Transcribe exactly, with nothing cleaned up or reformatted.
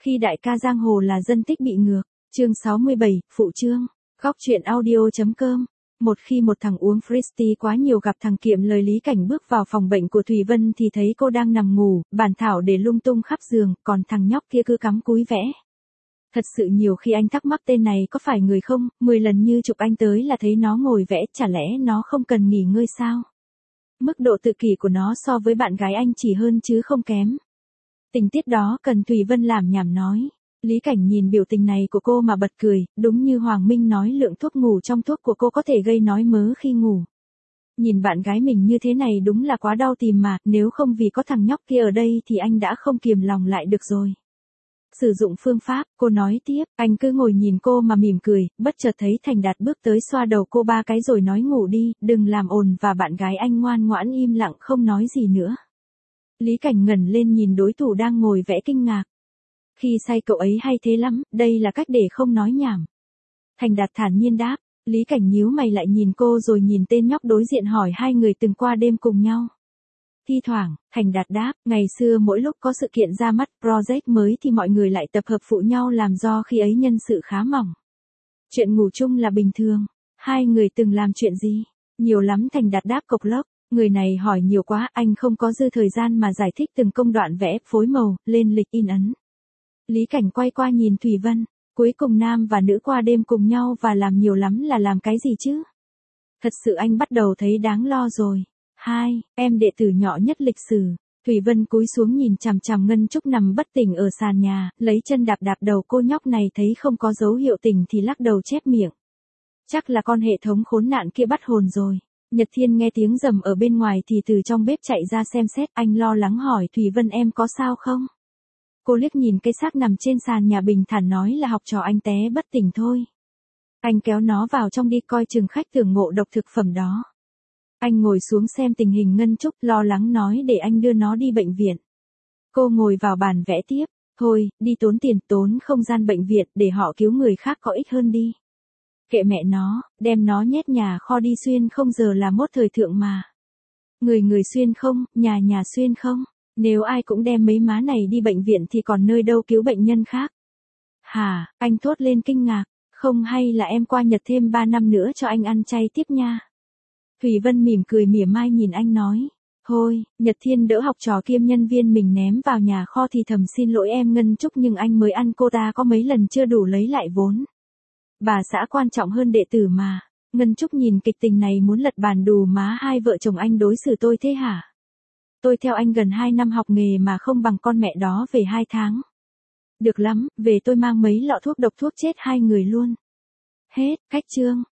Khi đại ca giang hồ là dân tích bị ngược. Chương sáu mươi bảy, phụ chương. Góc truyện audio chấm com. Một khi một thằng uống Fristy quá nhiều gặp thằng Kiệm lời Lý Cảnh bước vào phòng bệnh của Thủy Vân thì thấy cô đang nằm ngủ, bản thảo để lung tung khắp giường, còn thằng nhóc kia cứ cắm cúi vẽ. Thật sự nhiều khi anh thắc mắc tên này có phải người không, mười lần như chụp anh tới là thấy nó ngồi vẽ, chả lẽ nó không cần nghỉ ngơi sao? Mức độ tự kỷ của nó so với bạn gái anh chỉ hơn chứ không kém. Tình tiết đó cần Thủy Vân làm nhảm nói. Lý Cảnh nhìn biểu tình này của cô mà bật cười, đúng như Hoàng Minh nói lượng thuốc ngủ trong thuốc của cô có thể gây nói mớ khi ngủ. Nhìn bạn gái mình như thế này đúng là quá đau tìm mà, nếu không vì có thằng nhóc kia ở đây thì anh đã không kiềm lòng lại được rồi. Sử dụng phương pháp, cô nói tiếp, anh cứ ngồi nhìn cô mà mỉm cười, bất chợt thấy Thành Đạt bước tới xoa đầu cô ba cái rồi nói ngủ đi, đừng làm ồn và bạn gái anh ngoan ngoãn im lặng không nói gì nữa. Lý Cảnh ngẩng lên nhìn đối thủ đang ngồi vẽ kinh ngạc. Khi say cậu ấy hay thế lắm, đây là cách để không nói nhảm. Thành Đạt thản nhiên đáp, Lý Cảnh nhíu mày lại nhìn cô rồi nhìn tên nhóc đối diện hỏi hai người từng qua đêm cùng nhau. Thi thoảng, Thành Đạt đáp, ngày xưa mỗi lúc có sự kiện ra mắt project mới thì mọi người lại tập hợp phụ nhau làm do khi ấy nhân sự khá mỏng. Chuyện ngủ chung là bình thường. Hai người từng làm chuyện gì? Nhiều lắm Thành Đạt đáp cộc lốc. Người này hỏi nhiều quá, anh không có dư thời gian mà giải thích từng công đoạn vẽ, phối màu, lên lịch in ấn. Lý Cảnh quay qua nhìn Thủy Vân, cuối cùng nam và nữ qua đêm cùng nhau và làm nhiều lắm là làm cái gì chứ? Thật sự anh bắt đầu thấy đáng lo rồi. Hai, em đệ tử nhỏ nhất lịch sử. Thủy Vân cúi xuống nhìn chằm chằm Ngân Trúc nằm bất tỉnh ở sàn nhà, lấy chân đạp đạp đầu cô nhóc này thấy không có dấu hiệu tỉnh thì lắc đầu chép miệng. Chắc là con hệ thống khốn nạn kia bắt hồn rồi. Nhật Thiên nghe tiếng rầm ở bên ngoài thì từ trong bếp chạy ra xem xét, anh lo lắng hỏi Thủy Vân em có sao không? Cô liếc nhìn cái xác nằm trên sàn nhà bình thản nói là học trò anh té bất tỉnh thôi. Anh kéo nó vào trong đi coi chừng khách tưởng ngộ độc thực phẩm đó. Anh ngồi xuống xem tình hình Ngân Trúc lo lắng nói để anh đưa nó đi bệnh viện. Cô ngồi vào bàn vẽ tiếp, thôi, đi tốn tiền tốn không gian bệnh viện để họ cứu người khác có ích hơn đi. Kệ mẹ nó, đem nó nhét nhà kho đi xuyên không giờ là mốt thời thượng mà. Người người xuyên không, nhà nhà xuyên không. Nếu ai cũng đem mấy má này đi bệnh viện thì còn nơi đâu cứu bệnh nhân khác. Hả, anh thốt lên kinh ngạc, không hay là em qua Nhật thêm ba năm nữa cho anh ăn chay tiếp nha. Thủy Vân mỉm cười mỉa mai nhìn anh nói, thôi, Nhật Thiên đỡ học trò kiêm nhân viên mình ném vào nhà kho thì thầm xin lỗi em Ngân Trúc nhưng anh mới ăn cô ta có mấy lần chưa đủ lấy lại vốn. Bà xã quan trọng hơn đệ tử mà. Ngân Trúc nhìn kịch tình này muốn lật bàn đù má hai vợ chồng anh đối xử tôi thế hả? Tôi theo anh gần hai năm học nghề mà không bằng con mẹ đó về hai tháng. Được lắm, về tôi mang mấy lọ thuốc độc thuốc chết hai người luôn. Hết, cách chương.